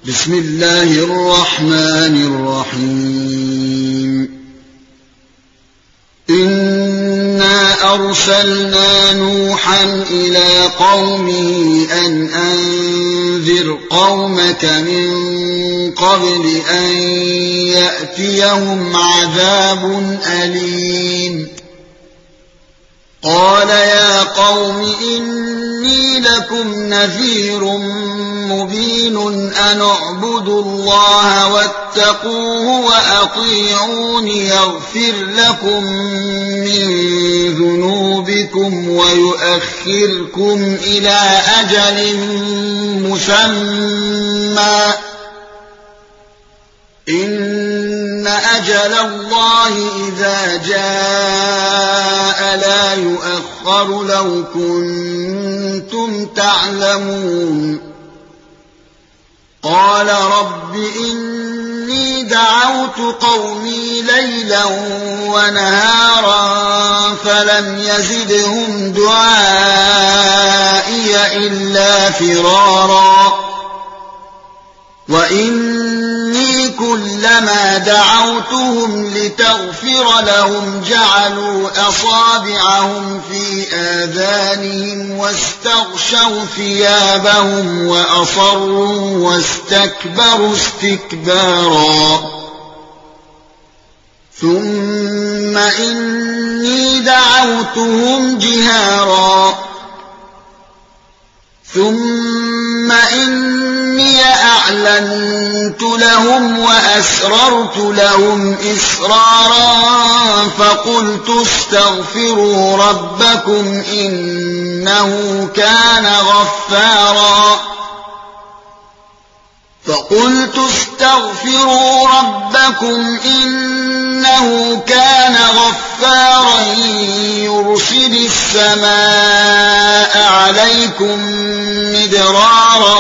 بسم الله الرحمن الرحيم. إنا أرسلنا نوحا إلى قومه أن أنذر قومك من قبل أن يأتيهم عذاب أليم. قال يا قوم إني لكم نذير مبين أن اعبدوا الله واتقوه وأطيعون يغفر لكم من ذنوبكم ويؤخركم إلى أجل مسمى إن أجل الله إذا جاء لا يؤخر لو كنتم تعلمون. قال رب إني دعوت قومي ليلا ونهارا فلم يزدهم دعائي إلا فرارا وإني كلما دعوتهم لتغفر لهم جعلوا أصابعهم في آذانهم واستغشوا ثيابهم وأصروا واستكبروا استكبارا ثم إني دعوتهم جهارا ثم إني أعلنت لهم وأسررت لهم إسرارا فقلت استغفروا ربكم إنه كان غفارا يرسل السماء عليكم مدرارا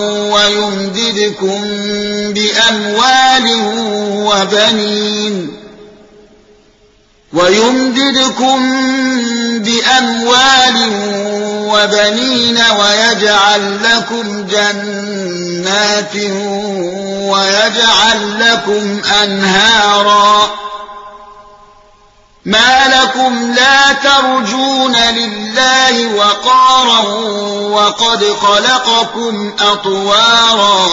ويمددكم بأموال وبنين ويجعل لكم جنات ويجعل لكم أنهارا. ما لكم لا ترجون لله وقارا وقد خلقكم أطوارا.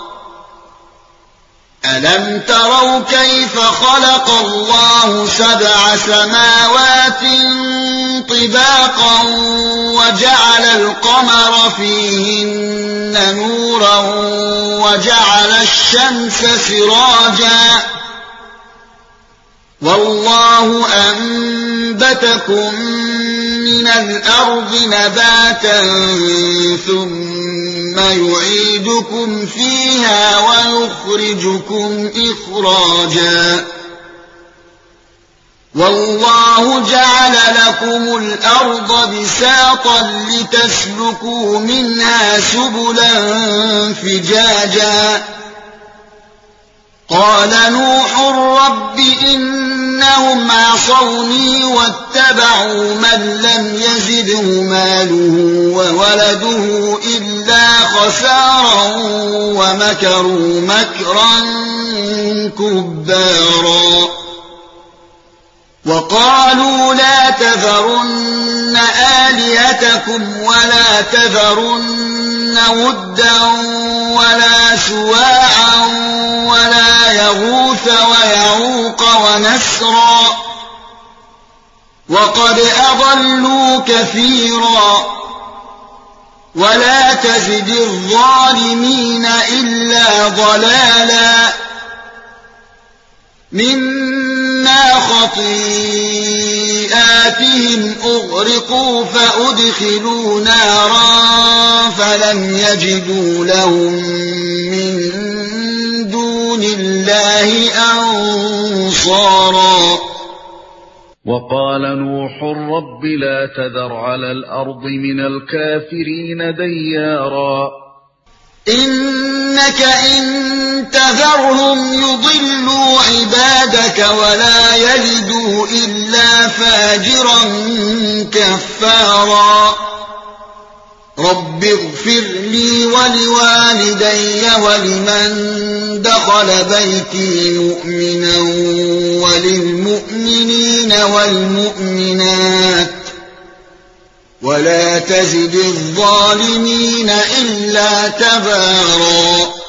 ألم تروا كيف خلق الله 7 سماوات طباقا وجعل القمر فيهن نورا وجعل الشمس سراجا والله أنبتكم من الأرض نباتا ثم يعيدكم فيها ويخرجكم إخراجا والله جعل لكم الأرض بساطا لتسلكوا منها سبلا فجاجا. قال نوح رب إنهم عصوني واتبعوا من لم يزده ماله وولده إلا خسارا ومكروا مكرا كبارا. وقالوا لا تذرن آلهتكم ولا تذرن ودا ولا سواعا ولا يغوث ويعوق ونسرا وقد أضلوا كثيرا ولا تزد الظالمين إلا ضلالا. مما خطيئاتهم أغرقوا فأدخلوا نارا فلم يجدوا لهم من دون الله أنصارا. وقال نوح رب لا تذر على الأرض من الكافرين ديارا إنك إن تذرهم يضلوا عبادك ولا يلدوا إلا فاجرا كفارا. رب اغفر لي ولوالدي ولمن دخل بيتي مؤمنا وللمؤمنين والمؤمنات ولا تزد الظالمين إلا تبارا